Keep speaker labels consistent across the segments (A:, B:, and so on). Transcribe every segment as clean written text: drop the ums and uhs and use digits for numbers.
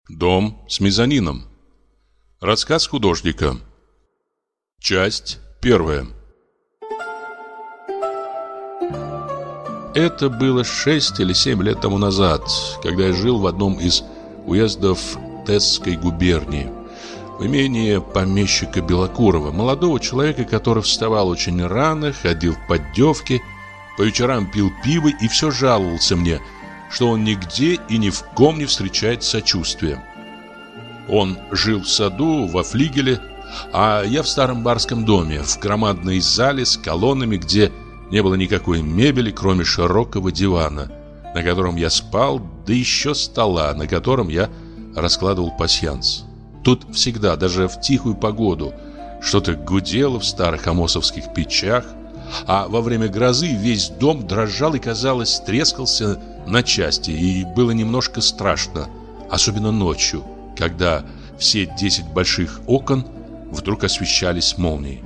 A: Дом с мезонином. Рассказ художника. Часть первая. Это было 6 или 7 лет тому назад, когда я жил в одном из уездов Тесской губернии, в имении помещика Белокурова, молодого человека, который вставал очень рано, ходил в поддевки, по вечерам пил пиво и все жаловался мне, что он нигде и ни в ком не встречает сочувствия. Он жил в саду, во флигеле, а я в старом барском доме, в громадной зале с колоннами, где не было никакой мебели, кроме широкого дивана, на котором я спал, да еще стола, на котором я раскладывал пасьянс. Тут всегда, даже в тихую погоду, что-то гудело в старых амосовских печах, а во время грозы весь дом дрожал и, казалось, трескался на части, и было немножко страшно, особенно ночью, когда все 10 больших окон вдруг освещались молнией.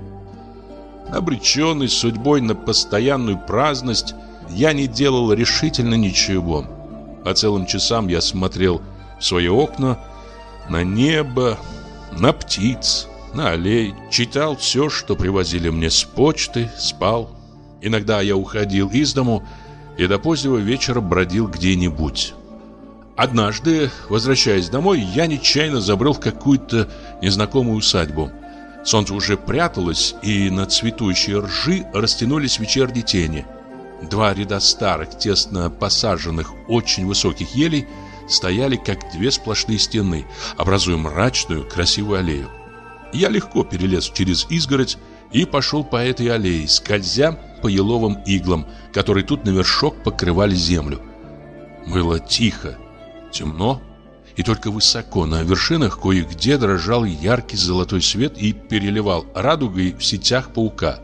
A: Обреченный судьбой на постоянную праздность, я не делал решительно ничего. По целым часам я смотрел в свои окна, на небо, на птиц, на аллей, читал все, что привозили мне с почты, спал. Иногда я уходил из дому и до позднего вечера бродил где-нибудь. Однажды, возвращаясь домой, я нечаянно забрел в какую-то незнакомую усадьбу. Солнце уже пряталось, и на цветущей ржи растянулись вечерние тени. 2 ряда старых, тесно посаженных, очень высоких елей стояли, как 2 сплошные стены, образуя мрачную, красивую аллею. Я легко перелез через изгородь и пошел по этой аллее, скользя по еловым иглам, которые тут на вершок покрывали землю. Было тихо, темно, и только высоко на вершинах кое-где дрожал яркий золотой свет и переливал радугой в сетях паука.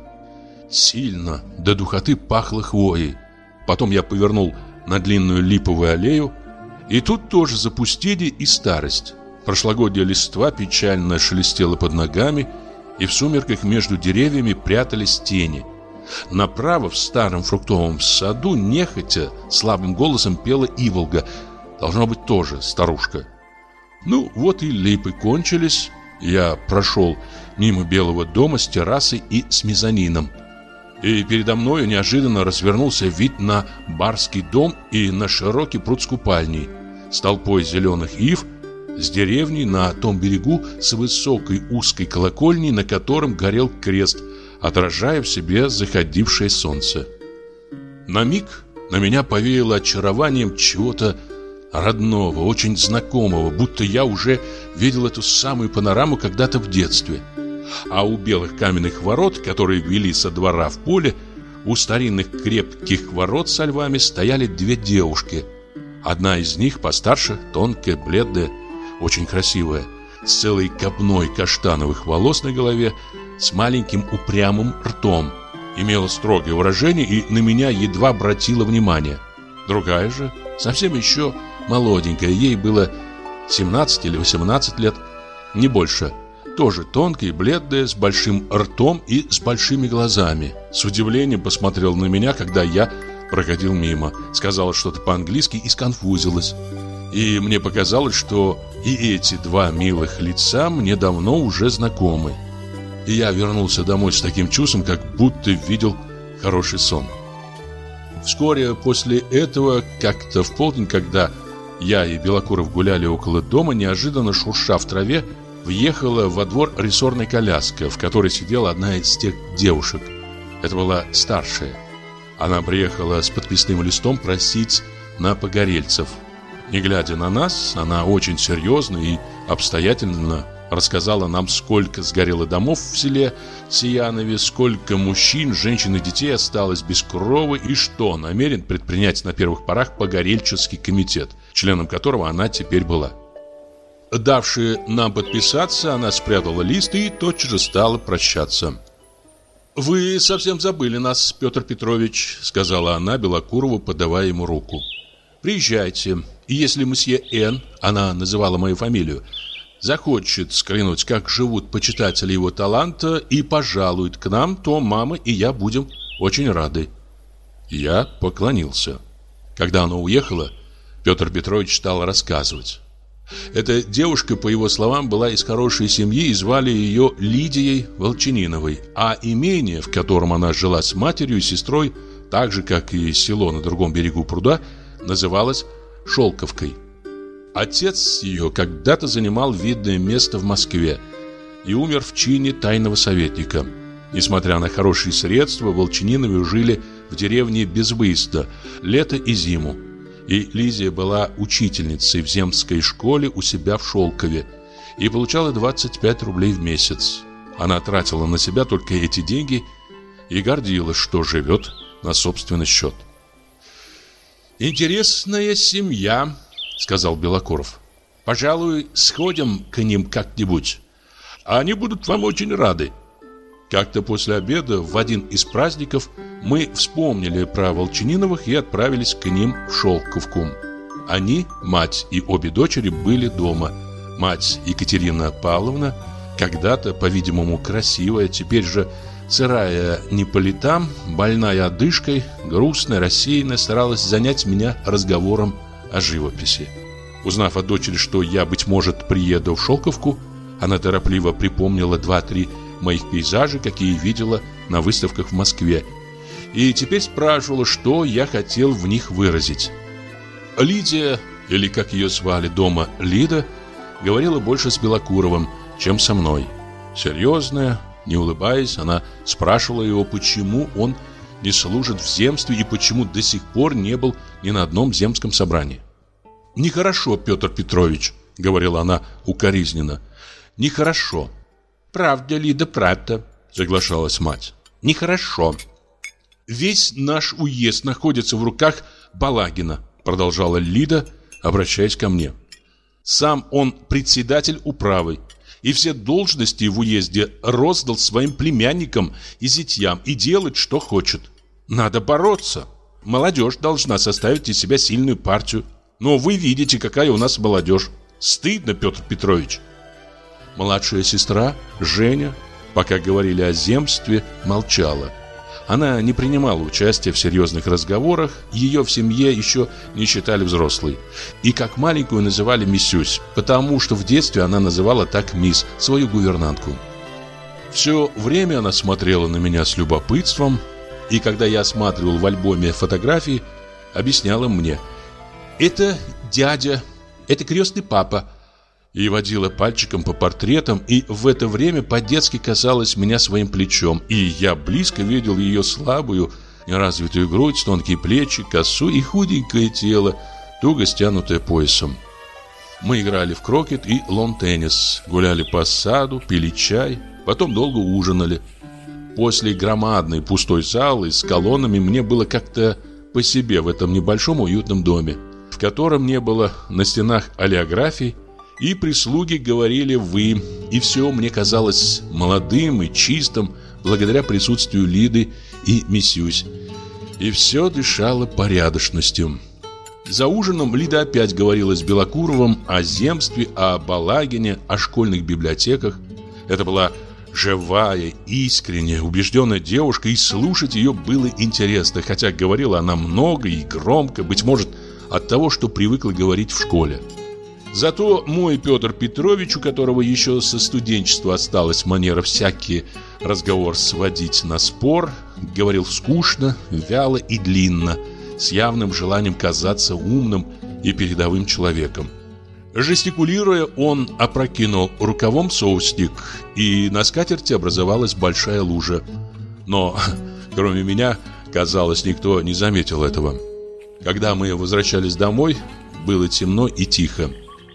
A: Сильно, до духоты пахло хвоей. Потом я повернул на длинную липовую аллею, и тут тоже запустение и старость. Прошлогодняя листва печально шелестела под ногами, и в сумерках между деревьями прятались тени. Направо в старом фруктовом саду нехотя слабым голосом пела иволга, должно быть тоже старушка. Ну вот и липы кончились. Я прошел мимо белого дома с террасой и с мезонином, и передо мною неожиданно развернулся вид на барский дом и на широкий пруд с купальней, с толпой зеленых ив, с деревней на том берегу, с высокой узкой колокольней, на котором горел крест, отражая в себе заходившее солнце. На миг на меня повеяло очарованием чего-то родного, очень знакомого, будто я уже видел эту самую панораму когда-то в детстве. А у белых каменных ворот, которые вели со двора в поле, у старинных крепких ворот со львами стояли 2 девушки. Одна из них постарше, тонкая, бледная, очень красивая, с целой копной каштановых волос на голове, с маленьким упрямым ртом, имела строгое выражение и на меня едва обратила внимание. Другая же, совсем еще молоденькая, ей было 17 или 18 лет, не больше, тоже тонкая и бледная, с большим ртом и с большими глазами. С удивлением посмотрела на меня, когда я проходил мимо, сказала что-то по-английски и сконфузилась. И мне показалось, что и эти 2 милых лица мне давно уже знакомы. И я вернулся домой с таким чувством, как будто видел хороший сон. Вскоре после этого, как-то в полдень, когда я и Белокуров гуляли около дома, неожиданно шурша в траве, въехала во двор рессорная коляска, в которой сидела одна из тех девушек. Это была старшая. Она приехала с подписным листом просить на погорельцев. Не глядя на нас, она очень серьезно и обстоятельно рассказала нам, сколько сгорело домов в селе Сиянове, сколько мужчин, женщин и детей осталось без крова и что намерен предпринять на первых порах погорельческий комитет, членом которого она теперь была. Давши нам подписаться, она спрятала лист и тотчас же стала прощаться. «Вы совсем забыли нас, Петр Петрович», — сказала она Белокурову, подавая ему руку. «Приезжайте, и если мсье Н, она называла мою фамилию, захочет взглянуть, как живут почитатели его таланта, и пожалует к нам, то мама и я будем очень рады». Я поклонился. Когда она уехала, Петр Петрович стал рассказывать. Эта девушка, по его словам, была из хорошей семьи и звали ее Лидией Волчаниновой, а имение, в котором она жила с матерью и сестрой, так же, как и село на другом берегу пруда, называлось Шелковкой. Отец ее когда-то занимал видное место в Москве и умер в чине тайного советника. Несмотря на хорошие средства, Волчаниновы жили в деревне безвыездно, лето и зиму. И Лизия была учительницей в земской школе у себя в Шелкове и получала 25 рублей в месяц. Она тратила на себя только эти деньги и гордилась, что живет на собственный счет. «Интересная семья», — сказал Белокуров. «Пожалуй, сходим к ним как-нибудь. Они будут вам очень рады». Как-то после обеда в один из праздников мы вспомнили про Волчаниновых и отправились к ним в Шелковку. Они, мать и обе дочери, были дома. Мать Екатерина Павловна, когда-то, по-видимому, красивая, теперь же сырая не по летам, больная одышкой, грустная, рассеянная, старалась занять меня разговором о живописи. Узнав от дочери, что я, быть может, приеду в Шелковку, она торопливо припомнила 2-3 моих пейзажей, какие видела на выставках в Москве, и теперь спрашивала, что я хотел в них выразить. Лидия, или как ее звали дома Лида, говорила больше с Белокуровым, чем со мной. Серьезная, не улыбаясь, она спрашивала его, почему он не служит в земстве и почему до сих пор не был ни на одном земском собрании. «Нехорошо, Петр Петрович», — говорила она укоризненно, — «нехорошо». «Правда, Лида, правда», — соглашалась мать. «Нехорошо». «Весь наш уезд находится в руках Балагина», — продолжала Лида, обращаясь ко мне. «Сам он председатель управы, и все должности в уезде роздал своим племянникам и зятьям и делать, что хочет. Надо бороться. Молодежь должна составить из себя сильную партию. Но вы видите, какая у нас молодежь. Стыдно, Петр Петрович». Младшая сестра, Женя, пока говорили о земстве, молчала. Она не принимала участия в серьезных разговорах, ее в семье еще не считали взрослой. И как маленькую называли Миссюсь, потому что в детстве она называла так мисс, свою гувернантку. Все время она смотрела на меня с любопытством, и когда я осматривал в альбоме фотографии, объясняла мне: «Это дядя, это крестный папа», и водила пальчиком по портретам, и в это время по-детски касалась меня своим плечом, и я близко видел ее слабую, неразвитую грудь, тонкие плечи, косу и худенькое тело, туго стянутое поясом. Мы играли в крокет и лон-теннис, гуляли по саду, пили чай, потом долго ужинали. После громадной пустой залы с колоннами мне было как-то по себе в этом небольшом уютном доме, в котором не было на стенах олеографий, и прислуги говорили «вы», и все мне казалось молодым и чистым благодаря присутствию Лиды и Миссюсь, и все дышало порядочностью. За ужином Лида опять говорила с Белокуровым о земстве, о Балагине, о школьных библиотеках. Это была живая, искренняя, убежденная девушка, и слушать ее было интересно, хотя говорила она много и громко, быть может, от того, что привыкла говорить в школе. Зато мой Петр Петрович, у которого еще со студенчества осталась манера всякий разговор сводить на спор, говорил скучно, вяло и длинно, с явным желанием казаться умным и передовым человеком. Жестикулируя, он опрокинул рукавом соусник, и на скатерти образовалась большая лужа. Но, кроме меня, казалось, никто не заметил этого. Когда мы возвращались домой, было темно и тихо.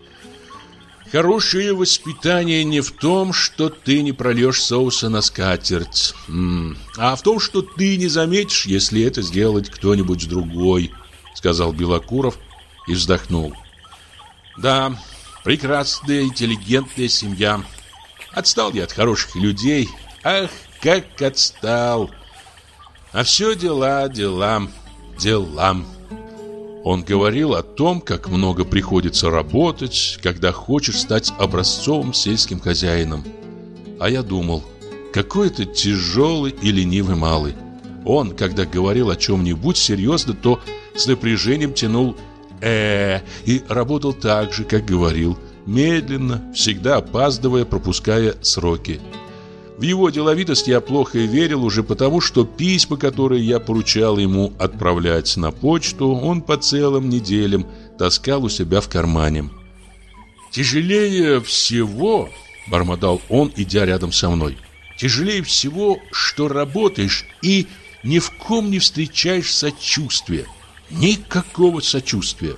A: «Хорошее воспитание не в том, что ты не прольешь соуса на скатерть, а в том, что ты не заметишь, если это сделает кто-нибудь другой», — сказал Белокуров и вздохнул. «Да, прекрасная, интеллигентная семья. Отстал я от хороших людей. Ах, как отстал! А все дела, дела, дела». Он говорил о том, как много приходится работать, когда хочешь стать образцовым сельским хозяином. А я думал, какой это тяжелый и ленивый малый. Он, когда говорил о чем-нибудь серьезно, то с напряжением тянул и работал так же, как говорил, медленно, всегда опаздывая, пропуская сроки. В его деловитость я плохо верил уже потому, что письма, которые я поручал ему отправлять на почту, он по целым неделям таскал у себя в кармане. «Тяжелее всего, — бормотал он, идя рядом со мной, — тяжелее всего, что работаешь и ни в ком не встречаешь сочувствия. Никакого сочувствия».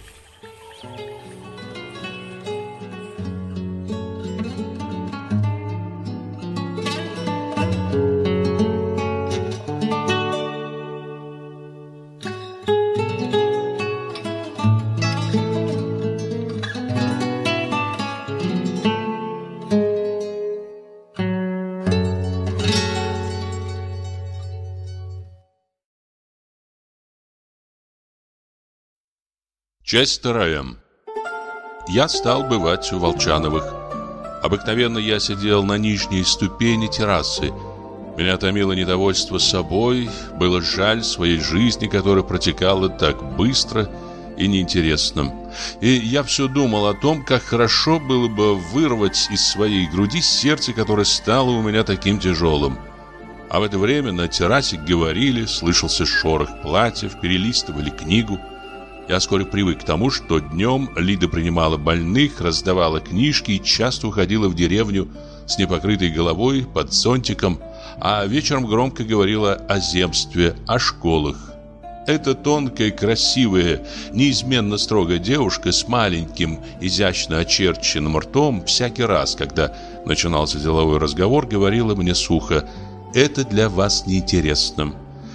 A: Часть вторая. Я стал бывать у Волчановых. Обыкновенно я сидел на нижней ступени террасы. Меня томило недовольство собой, было жаль своей жизни, которая протекала так быстро и неинтересно. И я все думал о том, как хорошо было бы вырвать из своей груди сердце, которое стало у меня таким тяжелым. А в это время на террасе говорили, слышался шорох платьев, перелистывали книгу. Я вскоре привык к тому, что днем Лида принимала больных, раздавала книжки и часто уходила в деревню с непокрытой головой под зонтиком, а вечером громко говорила о земстве, о школах. Эта тонкая, красивая, неизменно строгая девушка с маленьким, изящно очерченным ртом всякий раз, когда начинался деловой разговор, говорила мне сухо: «Это для вас неинтересно».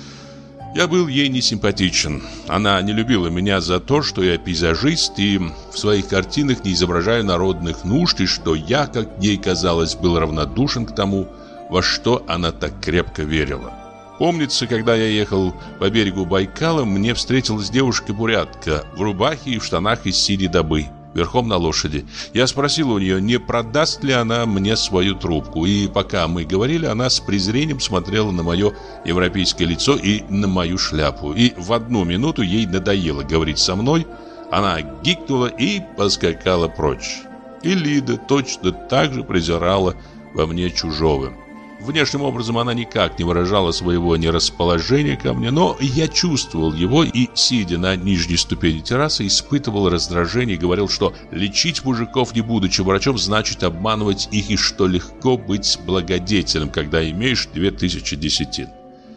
A: Я был ей не симпатичен. Она не любила меня за то, что я пейзажист и в своих картинах не изображаю народных нужд, и что я, как ей казалось, был равнодушен к тому, во что она так крепко верила. Помнится, когда я ехал по берегу Байкала, мне встретилась девушка-бурятка в рубахе и в штанах из синей добы, верхом на лошади. Я спросил у нее, не продаст ли она мне свою трубку, и пока мы говорили, она с презрением смотрела на мое европейское лицо и на мою шляпу, и в одну минуту ей надоело говорить со мной, она гикнула и поскакала прочь. И Лида точно так же презирала во мне чужого. Внешним образом она никак не выражала своего нерасположения ко мне, но я чувствовал его и, сидя на нижней ступени террасы, испытывал раздражение и говорил, что лечить мужиков, не будучи врачом, значит обманывать их, и что легко быть благодетелем, когда имеешь 2000 десятин.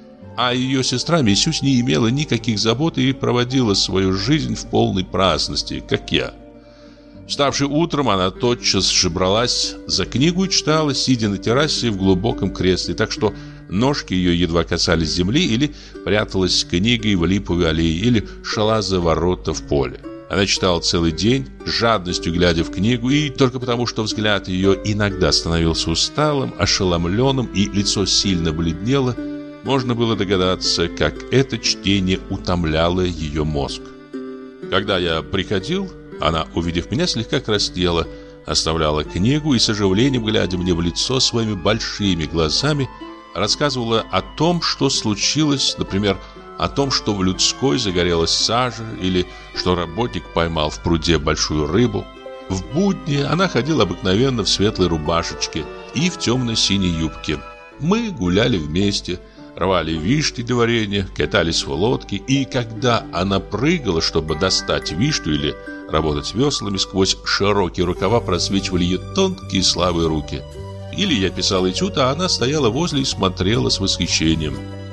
A: А ее сестра Мисюсь не имела никаких забот и проводила свою жизнь в полной праздности, как я. Вставши утром, она тотчас же бралась за книгу и читала, сидя на террасе в глубоком кресле, так что ножки ее едва касались земли, или пряталась с книгой в липовой аллее, или шла за ворота в поле. Она читала целый день, с жадностью глядя в книгу, и только потому, что взгляд ее иногда становился усталым, ошеломленным, и лицо сильно бледнело, можно было догадаться, как это чтение утомляло ее мозг. Когда я приходил, она, увидев меня, слегка краснела, оставляла книгу и с оживлением, глядя мне в лицо своими большими глазами, рассказывала о том, что случилось, например, о том, что в людской загорелась сажа, или что работник поймал в пруде большую рыбу. В будни она ходила обыкновенно в светлой рубашечке и в темно-синей юбке. Мы гуляли вместе, рвали вишни для варенья, катались в лодке, и когда она прыгала, чтобы достать вишню или работать веслами, сквозь широкие рукава просвечивали ее тонкие слабые руки. Или я писал этюд, а она стояла возле и смотрела с восхищением.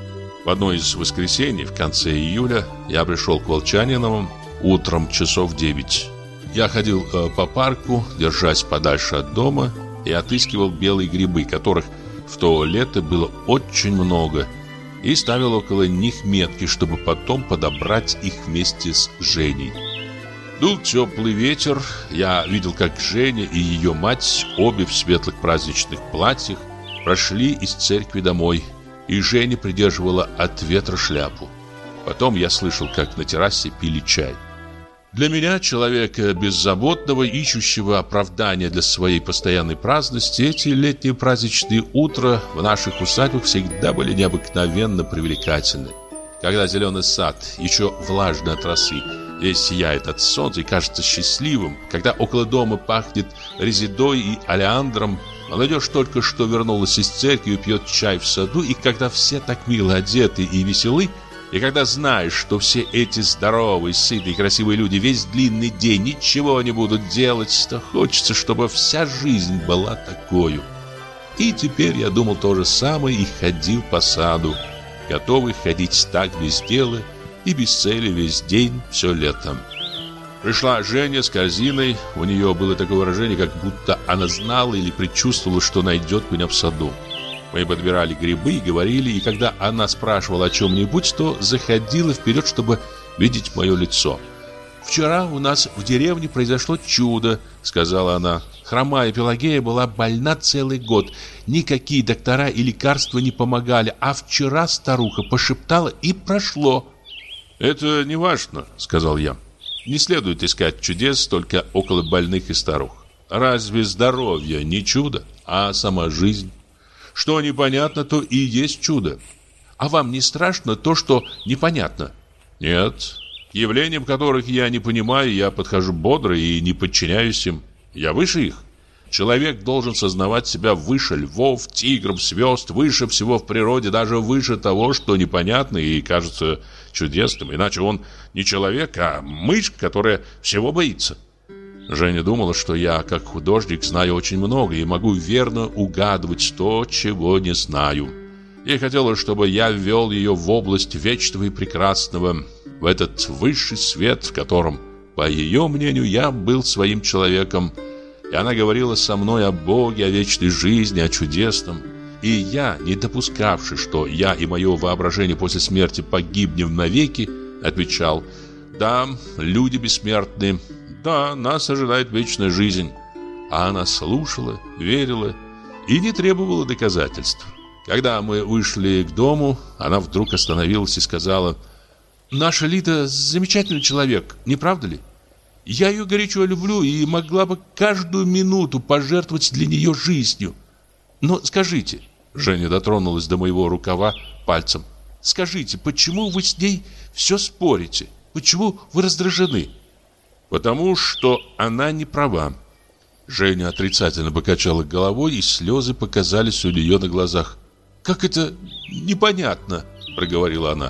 A: В одно из воскресений, в конце июля, я пришел к Волчаниновым утром часов 9. Я ходил по парку, держась подальше от дома, и отыскивал белые грибы, которых в то лето было очень много, и ставил около них метки, чтобы потом подобрать их вместе с Женей. Дул теплый ветер, я видел, как Женя и ее мать, обе в светлых праздничных платьях, прошли из церкви домой, и Женя придерживала от ветра шляпу. Потом я слышал, как на террасе пили чай. Для меня, человека беззаботного, ищущего оправдания для своей постоянной праздности, эти летние праздничные утра в наших усадьбах всегда были необыкновенно привлекательны. Когда зеленый сад, еще влажный от росы, весь сияет от солнца и кажется счастливым, когда около дома пахнет резидой и олеандром, молодежь только что вернулась из церкви и пьет чай в саду, и когда все так мило одеты и веселы, и когда знаешь, что все эти здоровые, сытые, красивые люди весь длинный день ничего не будут делать, то хочется, чтобы вся жизнь была такою. И теперь я думал то же самое и ходил по саду, готовый ходить так без дела и без цели весь день, все лето. Пришла Женя с корзиной, у нее было такое выражение, как будто она знала или предчувствовала, что найдет меня в саду. Мы подбирали грибы и говорили, и когда она спрашивала о чем-нибудь, то заходила вперед, чтобы видеть мое лицо. «Вчера у нас в деревне произошло чудо», — сказала она. «Хромая Пелагея была больна целый год. Никакие доктора и лекарства не помогали, а вчера старуха пошептала, и прошло». «Это не важно», — сказал я. «Не следует искать чудес только около больных и старух. Разве здоровье не чудо, а сама жизнь? Что непонятно, то и есть чудо. А вам не страшно то, что непонятно?» «Нет. К явлениям, которых я не понимаю, я подхожу бодро и не подчиняюсь им. Я выше их. Человек должен сознавать себя выше львов, тигров, звезд, выше всего в природе, даже выше того, что непонятно и кажется чудесным. Иначе он не человек, а мышь, которая всего боится». Женя думала, что я, как художник, знаю очень много и могу верно угадывать то, чего не знаю. Ей хотелось, чтобы я ввел ее в область вечного и прекрасного, в этот высший свет, в котором, по ее мнению, я был своим человеком. И она говорила со мной о Боге, о вечной жизни, о чудесном. И я, не допускавший, что я и мое воображение после смерти погибнем навеки, отвечал: «Да, люди бессмертны. Да, нас ожидает вечная жизнь». А она слушала, верила и не требовала доказательств. Когда мы вышли к дому, она вдруг остановилась и сказала: «Наша Лида замечательный человек, не правда ли? Я ее горячо люблю и могла бы каждую минуту пожертвовать для нее жизнью. Но скажите...» Женя дотронулась до моего рукава пальцем. «Скажите, почему вы с ней все спорите? Почему вы раздражены?» «Потому что она не права». Женя отрицательно покачала головой, и слезы показались у нее на глазах. «Как это непонятно?» – проговорила она.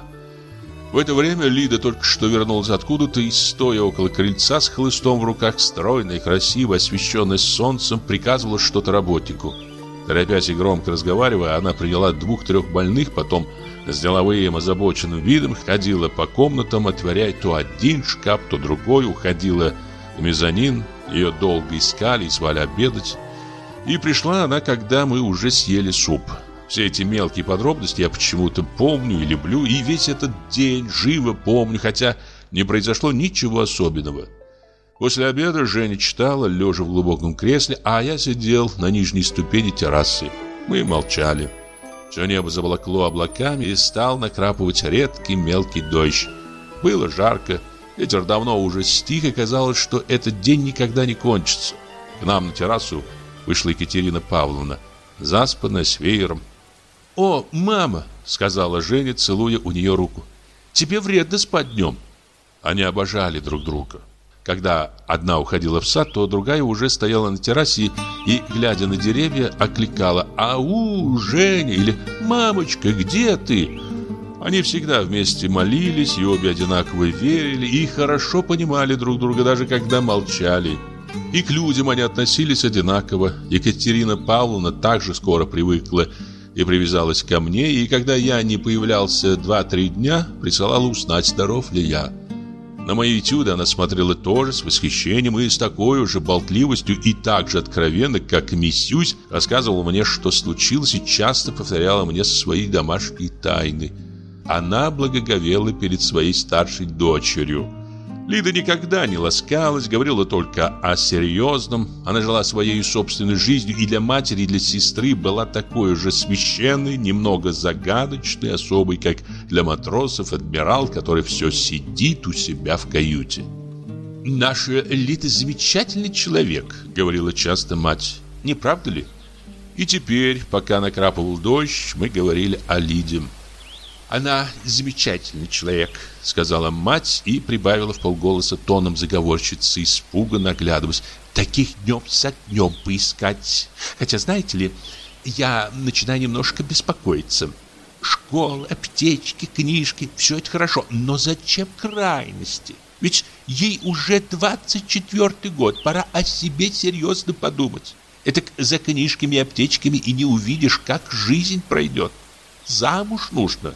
A: В это время Лида только что вернулась откуда-то и, стоя около крыльца с хлыстом в руках, стройная и красиво, освещенная солнцем, приказывала что-то работнику. Торопясь и громко разговаривая, она приняла 2-3 больных, потом с деловым озабоченным видом ходила по комнатам, отворяя то один шкаф, то другой, уходила в мезонин, ее долго искали и звали обедать. И пришла она, когда мы уже съели суп. Все эти мелкие подробности я почему-то помню и люблю, и весь этот день живо помню, хотя не произошло ничего особенного. После обеда Женя читала, лежа в глубоком кресле, а я сидел на нижней ступени террасы. Мы молчали. Все небо заволокло облаками и стал накрапывать редкий мелкий дождь. Было жарко, ветер давно уже стих, и казалось, что этот день никогда не кончится. К нам на террасу вышла Екатерина Павловна, заспанная, с веером. «О, мама!» — сказала Женя, целуя у нее руку. «Тебе вредно спать днем». Они обожали друг друга. Когда одна уходила в сад, то другая уже стояла на террасе и, глядя на деревья, окликала: «Ау, Женя!» или «Мамочка, где ты?». Они всегда вместе молились и обе одинаково верили и хорошо понимали друг друга, даже когда молчали. И к людям они относились одинаково. Екатерина Павловна также скоро привыкла и привязалась ко мне, и когда я не появлялся 2-3 дня, присылала узнать, здоров ли я. На мои этюды она смотрела тоже с восхищением и с такой же болтливостью и так же откровенно, как Мисюсь, рассказывала мне, что случилось, и часто повторяла мне свои домашние тайны. Она благоговела перед своей старшей дочерью. Лида никогда не ласкалась, говорила только о серьезном. Она жила своей собственной жизнью и для матери, и для сестры была такой же священной, немного загадочной особой, как для матросов адмирал, который все сидит у себя в каюте. «Наша Лида замечательный человек», — говорила часто мать. «Не правда ли?» И теперь, пока накрапывал дождь, мы говорили о Лиде. Она замечательный человек, сказала мать и прибавила вполголоса тоном заговорщицы, испуганно оглядываясь. Таких днем за днем поискать. Хотя, знаете ли, я начинаю немножко беспокоиться. Школа, аптечки, книжки, все это хорошо. Но зачем крайности? Ведь ей уже 24-й год. Пора о себе серьезно подумать. Это за книжками и аптечками и не увидишь, как жизнь пройдет. Замуж нужно.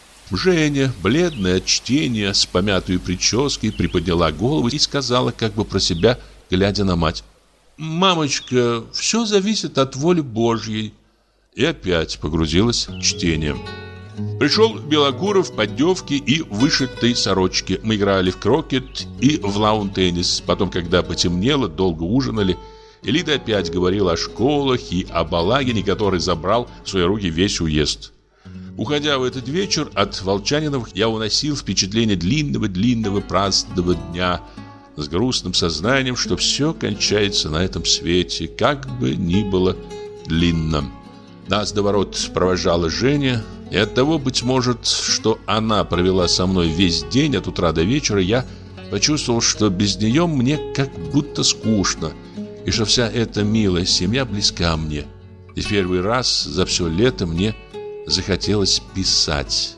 A: Женя, бледная от чтения, с помятой прической, приподняла голову и сказала, как бы про себя, глядя на мать: «Мамочка, все зависит от воли Божьей». И опять погрузилась в чтение. Пришел Белокуров в поддевке и вышитой сорочке. Мы играли в крокет и в лаун-теннис. Потом, когда потемнело, долго ужинали. И Лида опять говорила о школах и о Балагине, который забрал в свои руки весь уезд. Уходя в этот вечер от Волчаниновых, я уносил впечатление длинного праздного дня с грустным сознанием, что все кончается на этом свете, как бы ни было длинно. Нас до ворот провожала Женя, и оттого, быть может, что она провела со мной весь день от утра до вечера, я почувствовал, что без нее мне как будто скучно, и что вся эта милая семья близка мне. И в первый раз за все лето мне захотелось писать.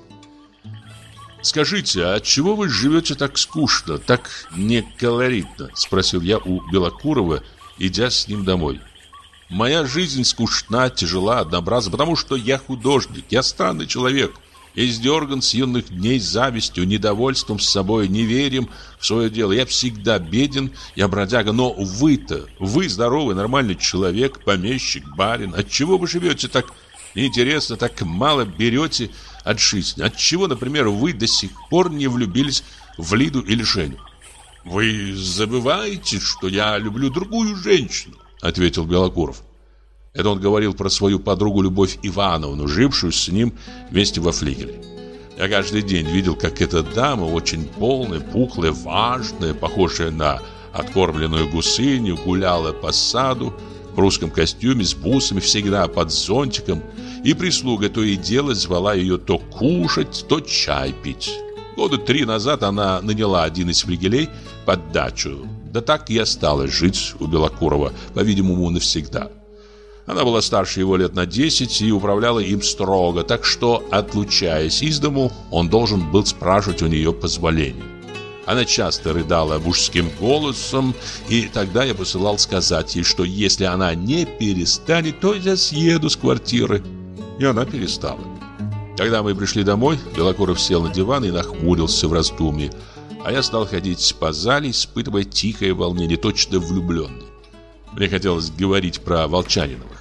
A: «Скажите, а отчего вы живете так скучно, так неколоритно?» — спросил я у Белокурова, идя с ним домой. «Моя жизнь скучна, тяжела, однообразна, потому что я художник, я странный человек, издерган с юных дней завистью, недовольством с собой, неверием в свое дело. Я всегда беден, я бродяга, но вы здоровый, нормальный человек, помещик, барин. Отчего вы живете так неинтересно, так мало берете от жизни? Отчего, например, вы до сих пор не влюбились в Лиду или Женю?» «Вы забываете, что я люблю другую женщину», — ответил Белокуров. Это он говорил про свою подругу Любовь Ивановну, жившую с ним вместе во флигеле. Я каждый день видел, как эта дама, очень полная, пухлая, важная, похожая на откормленную гусыню, гуляла по саду в русском костюме с бусами, всегда под зонтиком, и прислуга то и дело звала ее то кушать, то чай пить. Года 3 назад она наняла один из флигелей под дачу, да так и осталась жить у Белокурова, по-видимому, навсегда. Она была старше его лет на 10 и управляла им строго, так что, отлучаясь из дому, он должен был спрашивать у нее позволения. Она часто рыдала мужским голосом, и тогда я посылал сказать ей, что если она не перестанет, то я съеду с квартиры. И она перестала. Когда мы пришли домой, Белокуров сел на диван и нахмурился в раздумье, а я стал ходить по зале, испытывая тихое волнение, точно влюбленный. Мне хотелось говорить про Волчаниновых.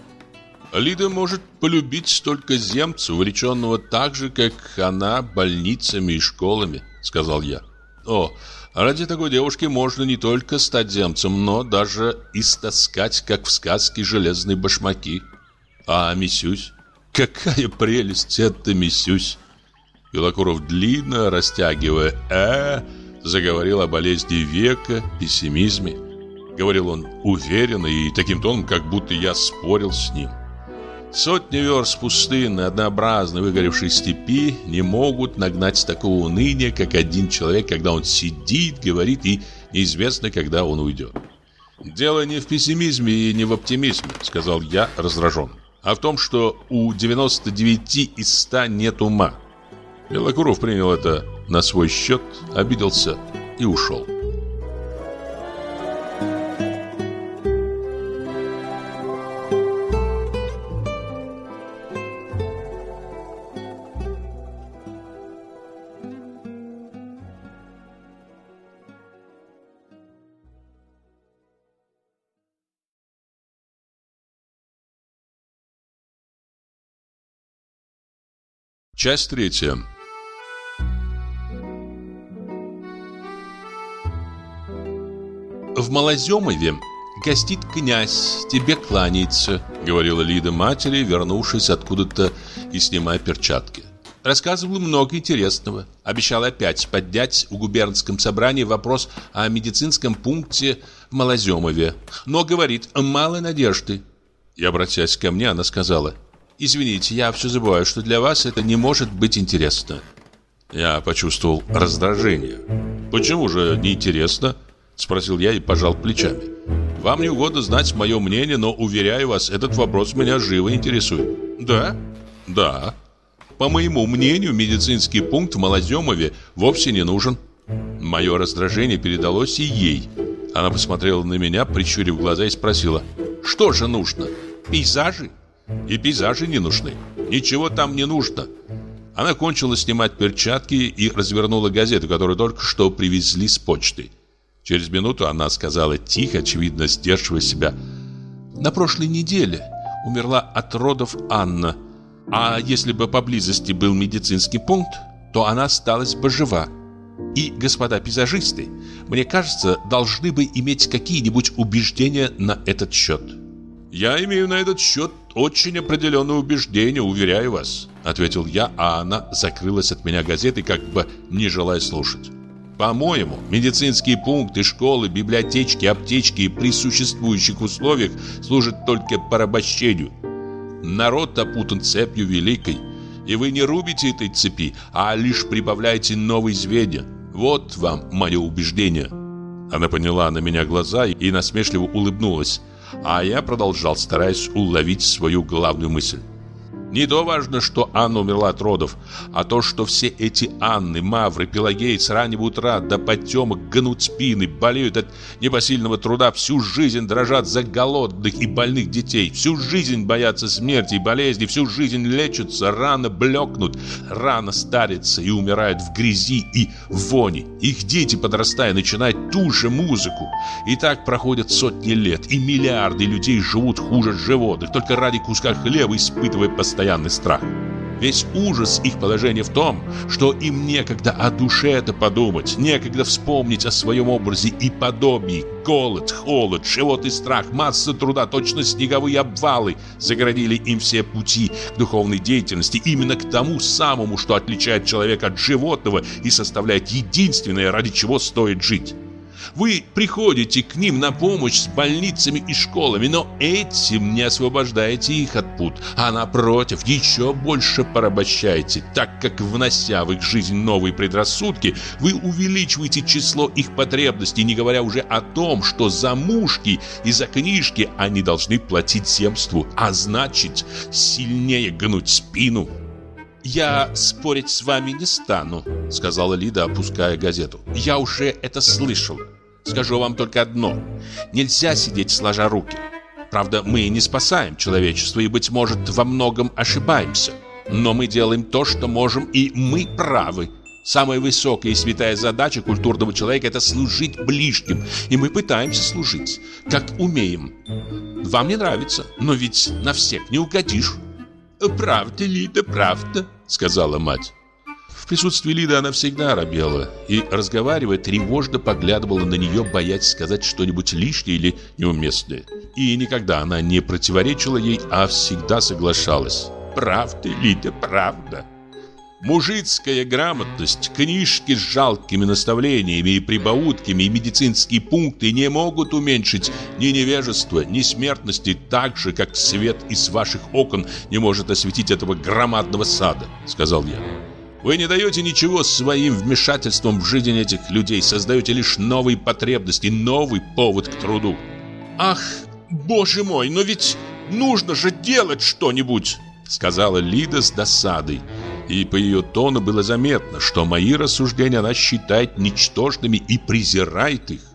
A: Лида может полюбить только земца, увлеченного так же, как она, больницами и школами, сказал я. О, ради такой девушки можно не только стать земцем, но даже истаскать, как в сказке, железные башмаки. А Мисюсь? Какая прелесть это Мисюсь! Белокуров, длинно растягивая заговорил о болезни века, пессимизме. Говорил он уверенно и таким тоном, как будто я спорил с ним. Сотни верст пустынной, однообразной, выгоревшей степи не могут нагнать такого уныния, как один человек, когда он сидит, говорит, и неизвестно, когда он уйдет. «Дело не в пессимизме и не в оптимизме», — сказал я раздраженно, «а в том, что у 99 из 100 нет ума». Белокуров принял это на свой счет, обиделся и ушел. Часть 3. «В Малоземове гостит князь, тебе кланяется», — говорила Лида матери, вернувшись откуда-то и снимая перчатки. Рассказывала много интересного. Обещала опять поднять в губернском собрании вопрос о медицинском пункте в Малоземове. Но, говорит, мало надежды. И, обратясь ко мне, она сказала: Извините, я все забываю, что для вас это не может быть интересно. Я почувствовал раздражение. Почему же неинтересно? Спросил я и пожал плечами. Вам не угодно знать мое мнение, но, уверяю вас, этот вопрос меня живо интересует. Да? Да. По моему мнению, медицинский пункт в Малоземове вовсе не нужен. Мое раздражение передалось и ей. Она посмотрела на меня, прищурив глаза, и спросила: что же нужно? Пейзажи? И пейзажи не нужны. Ничего там не нужно. Она кончила снимать перчатки и развернула газету, которую только что привезли с почты. Через минуту она сказала тихо, очевидно сдерживая себя: на прошлой неделе умерла от родов Анна. А если бы поблизости был медицинский пункт, то она осталась бы жива. И господа пейзажисты, мне кажется, должны бы иметь какие-нибудь убеждения на этот счет. Я имею на этот счет очень определенное убеждение, уверяю вас, ответил я, а она закрылась от меня газетой, как бы не желая слушать. По-моему, медицинские пункты, школы, библиотечки, аптечки при существующих условиях служат только порабощению. Народ опутан цепью великой, и вы не рубите этой цепи, а лишь прибавляете новые звенья. Вот вам мое убеждение. Она подняла на меня глаза и насмешливо улыбнулась, а я продолжал, стараясь уловить свою главную мысль. Не то важно, что Анна умерла от родов, а то, что все эти Анны, Мавры, Пелагеи с раннего утра до потемок гнут спины, болеют от непосильного труда, всю жизнь дрожат за голодных и больных детей, всю жизнь боятся смерти и болезни, всю жизнь лечатся, рано блекнут, рано старятся и умирают в грязи и вони. Их дети, подрастая, начинают ту же музыку. И так проходят сотни лет, и миллиарды людей живут хуже животных, только ради куска хлеба, испытывая постоянный страх. Весь ужас их положения в том, что им некогда о душе-то подумать, некогда вспомнить о своем образе и подобии. Голод, холод, животный страх, масса труда, точно снеговые обвалы загородили им все пути к духовной деятельности, именно к тому самому, что отличает человека от животного и составляет единственное, ради чего стоит жить. Вы приходите к ним на помощь с больницами и школами, но этим не освобождаете их от пут, а напротив, еще больше порабощаете, так как, внося в их жизнь новые предрассудки, вы увеличиваете число их потребностей, не говоря уже о том, что за мушки и за книжки они должны платить земству, а значит, сильнее гнуть спину. «Я спорить с вами не стану», — сказала Лида, опуская газету. «Я уже это слышал. Скажу вам только одно. Нельзя сидеть сложа руки. Правда, мы не спасаем человечество и, быть может, во многом ошибаемся. Но мы делаем то, что можем, и мы правы. Самая высокая и святая задача культурного человека — это служить ближним. И мы пытаемся служить, как умеем. Вам не нравится, но ведь на всех не угодишь». «Правда, Лида, правда», — сказала мать. В присутствии Лиды она всегда робела и, разговаривая, тревожно поглядывала на нее, боясь сказать что-нибудь лишнее или неуместное. И никогда она не противоречила ей, а всегда соглашалась. «Правда, Лида, правда». Мужицкая грамотность, книжки с жалкими наставлениями и прибаутками и медицинские пункты не могут уменьшить ни невежества, ни смертности, так же, как свет из ваших окон не может осветить этого громадного сада, сказал я. Вы не даете ничего своим вмешательством в жизнь этих людей, создаете лишь новые потребности, новый повод к труду. Ах, боже мой, но ведь нужно же делать что-нибудь, сказала Лида с досадой. И по ее тону было заметно, что мои рассуждения она считает ничтожными и презирает их.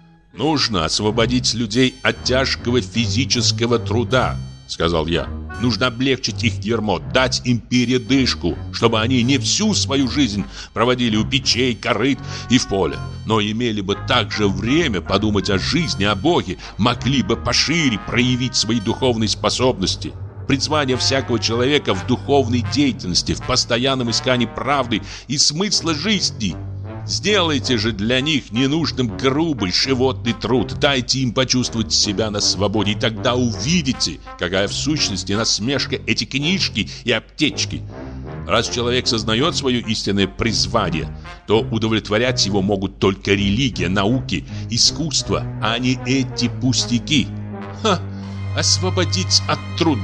A: «Нужно освободить людей от тяжкого физического труда», — сказал я. «Нужно облегчить их ярмо, дать им передышку, чтобы они не всю свою жизнь проводили у печей, корыт и в поле, но имели бы также время подумать о жизни, о Боге, могли бы пошире проявить свои духовные способности». Призвание всякого человека в духовной деятельности, в постоянном искании правды и смысла жизни. Сделайте же для них ненужным грубый животный труд, дайте им почувствовать себя на свободе, и тогда увидите, какая в сущности насмешка эти книжки и аптечки. Раз человек сознает свое истинное призвание, то удовлетворять его могут только религия, науки, искусство, а не эти пустяки. Освободить от труда.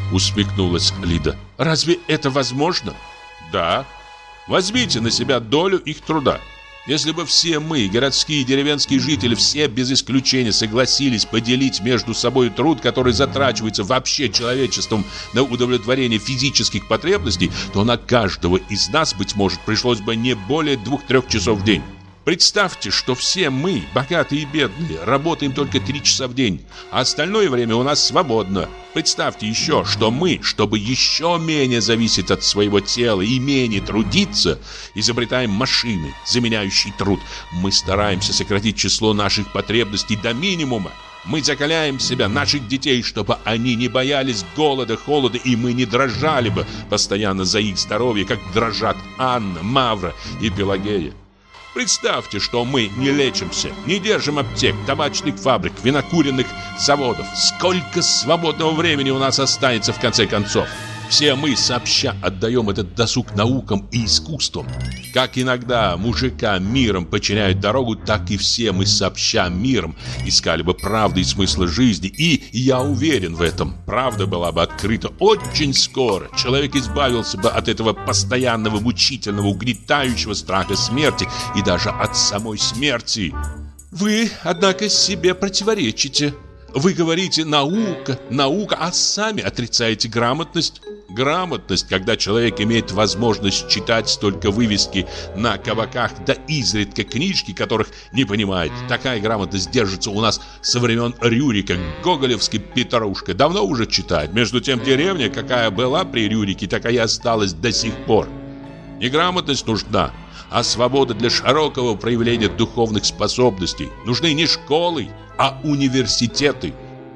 A: усмехнулась Лида. «Разве это возможно?» «Да. Возьмите на себя долю их труда. Если бы все мы, городские и деревенские жители, все без исключения согласились поделить между собой труд, который затрачивается вообще человечеством на удовлетворение физических потребностей, то на каждого из нас, быть может, пришлось бы не более 2-3 часов в день. Представьте, что все мы, богатые и бедные, работаем только 3 часа в день, а остальное время у нас свободно. Представьте еще, что мы, чтобы еще менее зависеть от своего тела и менее трудиться, изобретаем машины, заменяющие труд. Мы стараемся сократить число наших потребностей до минимума. Мы закаляем себя, наших детей, чтобы они не боялись голода, холода, и мы не дрожали бы постоянно за их здоровье, как дрожат Анна, Мавра и Пелагея. Представьте, что мы не лечимся, не держим аптек, табачных фабрик, винокуренных заводов. Сколько свободного времени у нас останется в конце концов? Все мы сообща отдаем этот досуг наукам и искусствам. Как иногда мужикам миром подчиняют дорогу, так и все мы сообща миром искали бы правды и смысла жизни. И я уверен в этом, правда была бы открыта очень скоро. Человек избавился бы от этого постоянного, мучительного, угнетающего страха смерти и даже от самой смерти. Вы, однако, себе противоречите. Вы говорите «наука, наука», а сами отрицаете грамотность. Грамотность, когда человек имеет возможность читать только вывески на кабаках, да изредка книжки, которых не понимает. Такая грамотность держится у нас со времен Рюрика. Гоголевский Петрушка давно уже читает. Между тем, деревня, какая была при Рюрике, такая и осталась до сих пор. Не грамотность нужна, а свобода для широкого проявления духовных способностей. Нужны не школы, а университеты.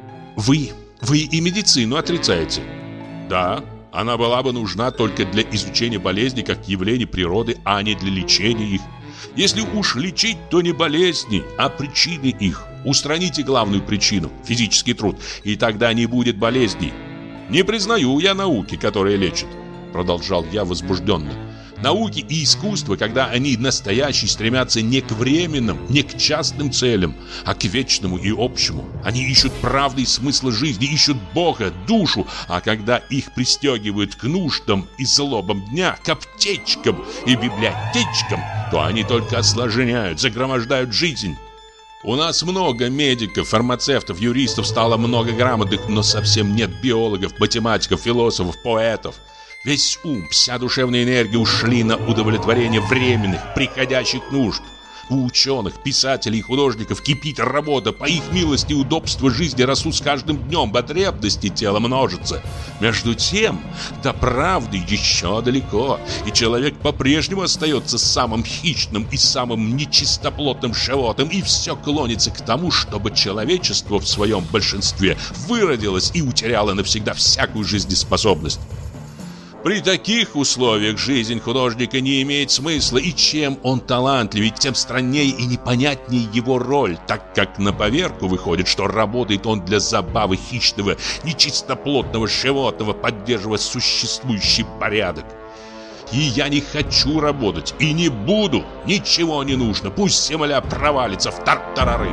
A: Вы и медицину отрицаете. Да, она была бы нужна только для изучения болезней как явлений природы, а не для лечения их. Если уж лечить, то не болезни, а причины их. Устраните главную причину – физический труд, и тогда не будет болезней. Не признаю я науки, которые лечат, продолжал я возбужденно. Науки и искусство, когда они настоящие, стремятся не к временным, не к частным целям, а к вечному и общему. Они ищут правды и смысла жизни, ищут Бога, душу, а когда их пристегивают к нуждам и злобам дня, к аптечкам и библиотечкам, то они только осложняют, загромождают жизнь. У нас много медиков, фармацевтов, юристов, стало много грамотных, но совсем нет биологов, математиков, философов, поэтов. Весь ум, вся душевная энергия ушли на удовлетворение временных, приходящих нужд. У ученых, писателей и художников кипит работа. По их милости и удобству жизни растут с каждым днем, потребности тела множатся. Между тем, до правды еще далеко, и человек по-прежнему остается самым хищным и самым нечистоплотным животным, и все клонится к тому, чтобы человечество в своем большинстве выродилось и утеряло навсегда всякую жизнеспособность. При таких условиях жизнь художника не имеет смысла, и чем он талантливее, тем страннее и непонятнее его роль, так как на поверку выходит, что работает он для забавы хищного, нечистоплотного животного, поддерживая существующий порядок. И я не хочу работать, и не буду, ничего не нужно, пусть земля провалится в тартарары.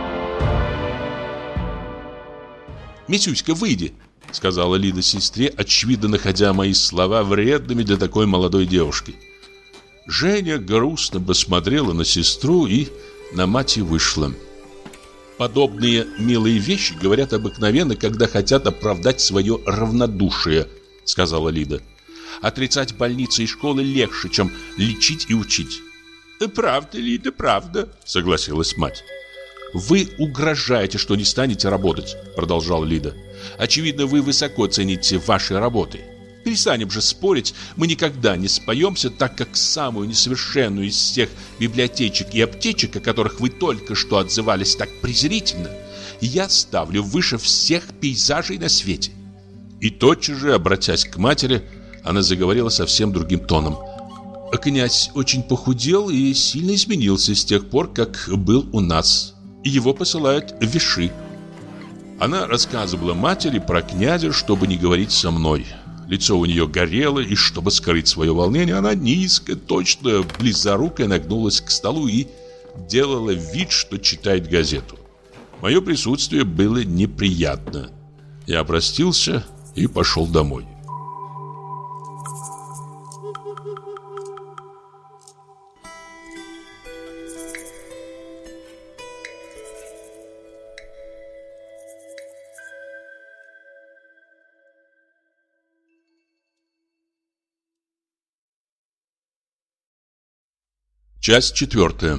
A: «Митюська, выйди», — сказала Лида сестре, очевидно находя мои слова вредными для такой молодой девушки. Женя грустно посмотрела на сестру и на мать и вышла. «Подобные милые вещи говорят обыкновенно, когда хотят оправдать свое равнодушие», — сказала Лида. «Отрицать больницы и школы легче, чем лечить и учить». «Правда, Лида, правда», — согласилась мать. «Вы угрожаете, что не станете работать», — продолжала Лида. «Очевидно, вы высоко цените ваши работы. Перестанем же спорить, мы никогда не споемся, так как самую несовершенную из всех библиотечек и аптечек, о которых вы только что отзывались так презрительно, я ставлю выше всех пейзажей на свете». И тотчас же, обратясь к матери, она заговорила совсем другим тоном. «Князь очень похудел и сильно изменился с тех пор, как был у нас. Его посылают в Виши». Она рассказывала матери про князя, чтобы не говорить со мной. Лицо у нее горело, и чтобы скрыть свое волнение, она низко, точно близорукой нагнулась к столу и делала вид, что читает газету. Мое присутствие было неприятно. Я простился и пошел домой. Часть 4.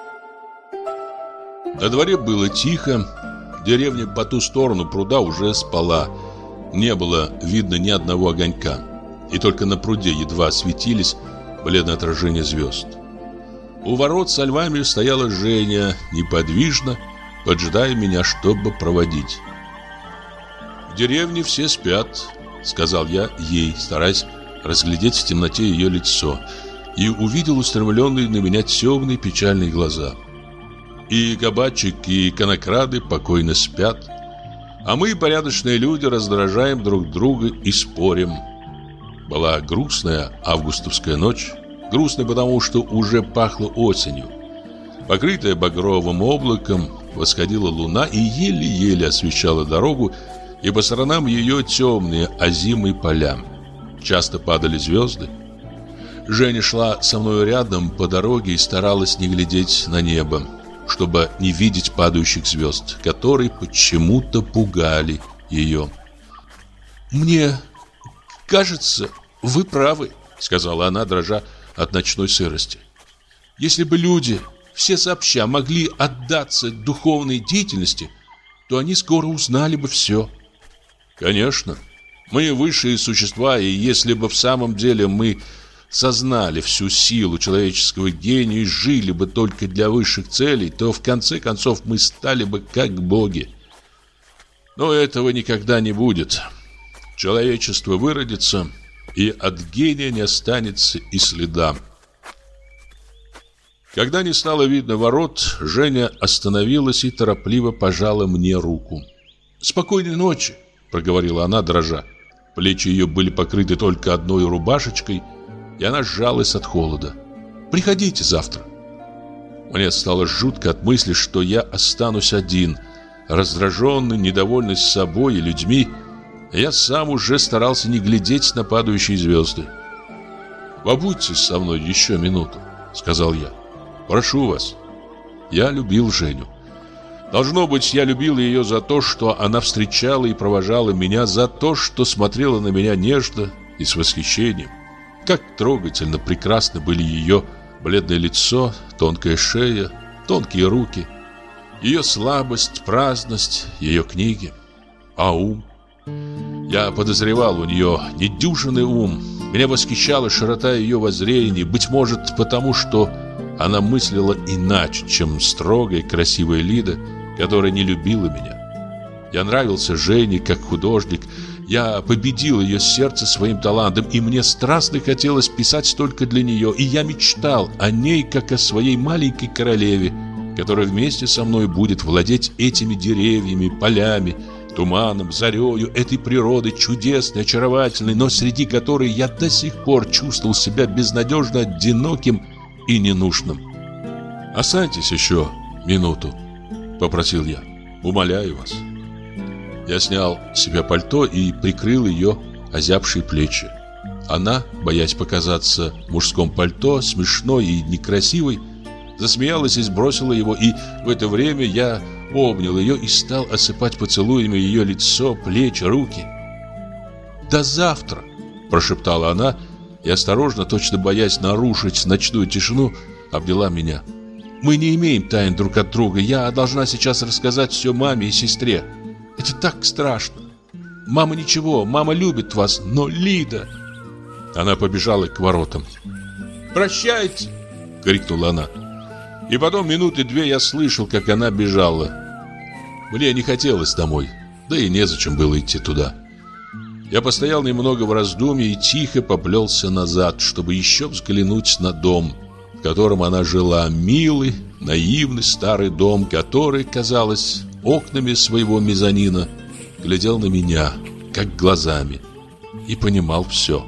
A: На дворе было тихо. Деревня по ту сторону пруда уже спала. Не было видно ни одного огонька. И только на пруде едва светились бледное отражение звезд. У ворот со львами стояла Женя, неподвижно, поджидая меня, чтобы проводить. «В деревне все спят», — сказал я ей, стараясь разглядеть в темноте ее лицо, и увидел устремленные на меня темные печальные глаза. И кабачик, и конокрады покойно спят, а мы, порядочные люди, раздражаем друг друга и спорим. Была грустная августовская ночь, грустная потому, что уже пахло осенью. Покрытая багровым облаком, восходила луна и еле-еле освещала дорогу, и по сторонам ее темные озимые поля. Часто падали звезды. Женя шла со мной рядом по дороге и старалась не глядеть на небо, чтобы не видеть падающих звезд, которые почему-то пугали ее. «Мне кажется, вы правы», — сказала она, дрожа от ночной сырости. «Если бы люди все сообща могли отдаться духовной деятельности, то они скоро узнали бы все». «Конечно, мы высшие существа, и если бы в самом деле мы сознали всю силу человеческого гения и жили бы только для высших целей, то в конце концов мы стали бы как боги. Но этого никогда не будет. Человечество выродится, и от гения не останется и следа». Когда не стало видно ворот, Женя остановилась и торопливо пожала мне руку. «Спокойной ночи», — проговорила она, дрожа. Плечи ее были покрыты только одной рубашечкой, и она сжалась от холода. «Приходите завтра». Мне стало жутко от мысли, что я останусь один, раздраженный, недовольный собой и людьми. Я сам уже старался не глядеть на падающие звезды. «Побудьте со мной еще минуту», — сказал я. «Прошу вас». Я любил Женю. Должно быть, я любил ее за то, что она встречала и провожала меня, за то, что смотрела на меня нежно и с восхищением. Как трогательно прекрасны были ее бледное лицо, тонкая шея, тонкие руки, ее слабость, праздность, ее книги. А ум? Я подозревал у нее недюжинный ум. Меня восхищала широта ее воззрений, быть может, потому что она мыслила иначе, чем строгая, красивая Лида, которая не любила меня. Я нравился Жене как художник. Я победил ее сердце своим талантом, и мне страстно хотелось писать только для нее. И я мечтал о ней, как о своей маленькой королеве, которая вместе со мной будет владеть этими деревьями, полями, туманом, зарею, этой природой чудесной, очаровательной, но среди которой я до сих пор чувствовал себя безнадежно одиноким и ненужным. «Останьтесь еще минуту», — попросил я. «Умоляю вас». Я снял с себя пальто и прикрыл ее озябшие плечи. Она, боясь показаться в мужском пальто, смешной и некрасивой, засмеялась и сбросила его, и в это время я обнял ее и стал осыпать поцелуями ее лицо, плечи, руки. «До завтра!» – прошептала она и осторожно, точно боясь нарушить ночную тишину, обняла меня. «Мы не имеем тайн друг от друга. Я должна сейчас рассказать все маме и сестре. Это так страшно. Мама ничего, мама любит вас, но Лида...» Она побежала к воротам. «Прощайте!» — крикнула она. И потом минуты две я слышал, как она бежала. Мне не хотелось домой, да и незачем было идти туда. Я постоял немного в раздумье и тихо поплелся назад, чтобы еще взглянуть на дом, в котором она жила, милый, наивный старый дом, который, казалось, окнами своего мезонина глядел на меня, как глазами, и понимал все.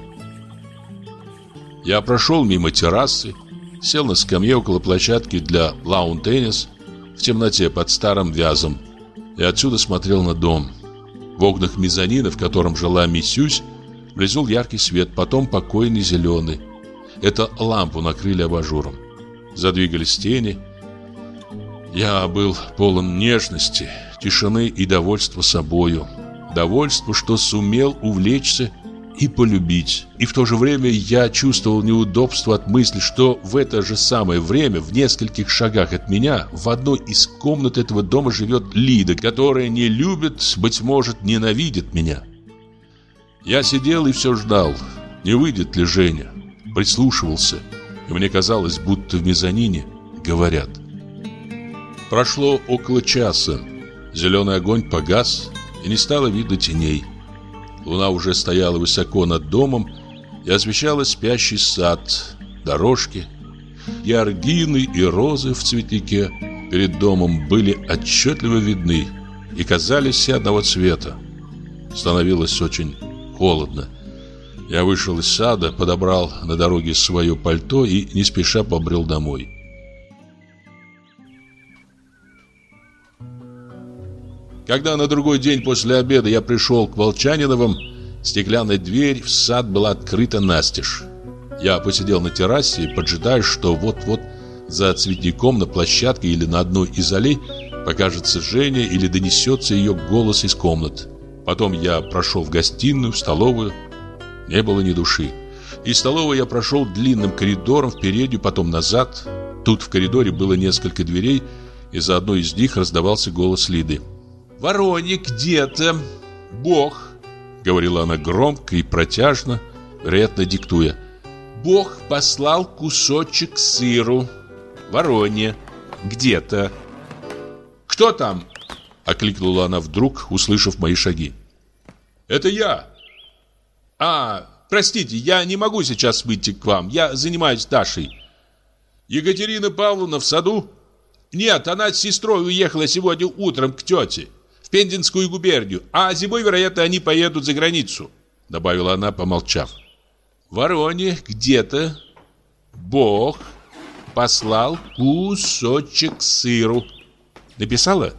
A: Я прошел мимо террасы, сел на скамье около площадки для лаун-теннис в темноте под старым вязом и отсюда смотрел на дом. В окнах мезонина, в котором жила Мисюсь, блеснул яркий свет, потом покойный зеленый. Это лампу накрыли абажуром. Задвигались тени. Я был полон нежности, тишины и довольства собою. Довольство, что сумел увлечься и полюбить. И в то же время я чувствовал неудобство от мысли, что в это же самое время, в нескольких шагах от меня, в одной из комнат этого дома живет Лида, которая не любит, быть может, ненавидит меня. Я сидел и все ждал, не выйдет ли Женя. Прислушивался, и мне казалось, будто в мезонине говорят. Прошло около часа. Зеленый огонь погас, и не стало видно теней. Луна уже стояла высоко над домом и освещала спящий сад, дорожки. Георгины и розы в цветнике перед домом были отчетливо видны и казались все одного цвета. Становилось очень холодно. Я вышел из сада, подобрал на дороге свое пальто и не спеша побрел домой. Когда на другой день после обеда я пришел к Волчаниновым, стеклянная дверь в сад была открыта настежь. Я посидел на террасе, поджидая, что вот-вот за цветником на площадке или на одной из аллей покажется Женя или донесется ее голос из комнат. Потом я прошел в гостиную, в столовую. Не было ни души. Из столовой я прошел длинным коридором в переднюю, потом назад. Тут в коридоре было несколько дверей, и за одной из них раздавался голос Лиды. «Воронье где-то, Бог», — говорила она громко и протяжно, вероятно, диктуя. «Бог послал кусочек сыру. Воронье где-то». «Кто там?» — окликнула она вдруг, услышав мои шаги. «Это я». Простите, я не могу сейчас выйти к вам. Я занимаюсь Дашей». «Екатерина Павловна в саду?» «Нет, она с сестрой уехала сегодня утром к тете в Пензенскую губернию, а зимой, вероятно, они поедут за границу», добавила она, помолчав. «Воронье где-то Бог послал кусочек сыру». Написала?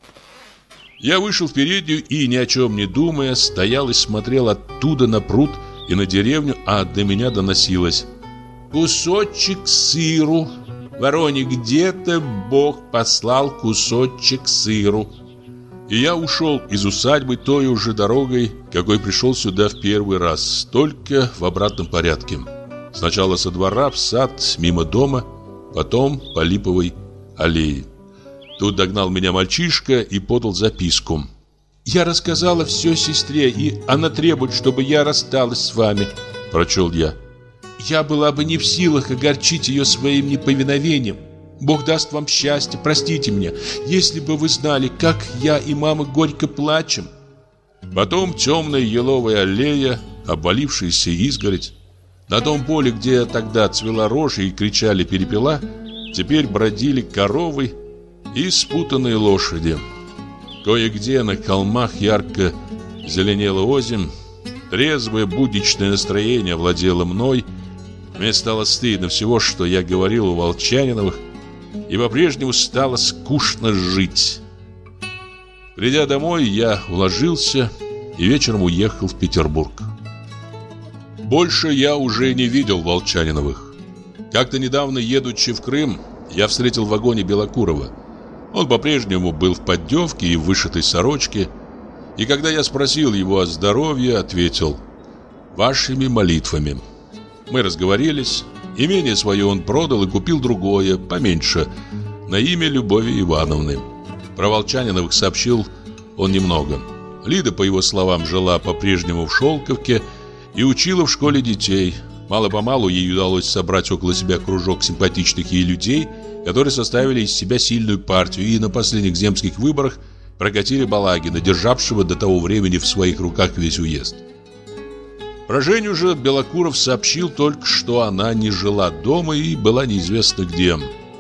A: Я вышел в переднюю и, ни о чем не думая, стоял и смотрел оттуда на пруд и на деревню, а до меня доносилось: «Кусочек сыру, Воронье где-то Бог послал кусочек сыру». И я ушел из усадьбы той уже дорогой, какой пришел сюда в первый раз, только в обратном порядке. Сначала со двора в сад, мимо дома, потом по Липовой аллее. Тут догнал меня мальчишка и подал записку. «Я рассказала все сестре, и она требует, чтобы я рассталась с вами», – прочел я. «Я была бы не в силах огорчить ее своим неповиновением. Бог даст вам счастье, простите меня, если бы вы знали, как я и мама горько плачем». Потом темная еловая аллея, обвалившаяся изгородь. На том поле, где тогда цвела рожь и кричали перепела, теперь бродили коровы и спутанные лошади. Кое-где на холмах ярко зеленела озимь. Трезвое будничное настроение владело мной. Мне стало стыдно всего, что я говорил у Волчаниновых, и по-прежнему стало скучно жить. Придя домой, я уложился и вечером уехал в Петербург. Больше я уже не видел Волчаниновых. Как-то недавно, едучи в Крым, я встретил в вагоне Белокурова. Он по-прежнему был в поддевке и в вышитой сорочке, и когда я спросил его о здоровье, ответил: «Вашими молитвами». Мы разговорились. Имение свое он продал и купил другое, поменьше, на имя Любови Ивановны. Про Волчаниновых сообщил он немного. Лида, по его словам, жила по-прежнему в Шелковке и учила в школе детей. Мало-помалу ей удалось собрать около себя кружок симпатичных ей людей, которые составили из себя сильную партию и на последних земских выборах прокатили Балагина, державшего до того времени в своих руках весь уезд. Про Женю же Белокуров сообщил только, что она не жила дома и была неизвестно где.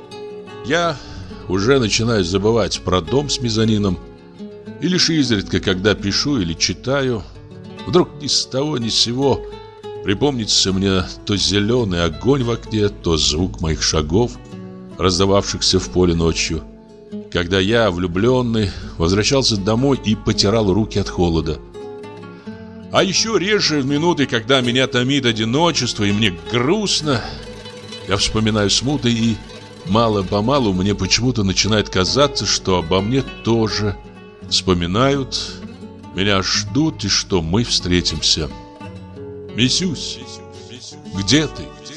A: Я уже начинаю забывать про дом с мезонином, и лишь изредка, когда пишу или читаю, вдруг ни с того ни с сего припомнится мне то зеленый огонь в окне, то звук моих шагов, раздававшихся в поле ночью. когда я, влюбленный, возвращался домой и потирал руки от холода. А еще реже в минуты, когда меня томит одиночество и мне грустно, я вспоминаю смуты, и мало-помалу мне почему-то начинает казаться, что обо мне тоже вспоминают, меня ждут и что мы встретимся. Мисюсь, где ты?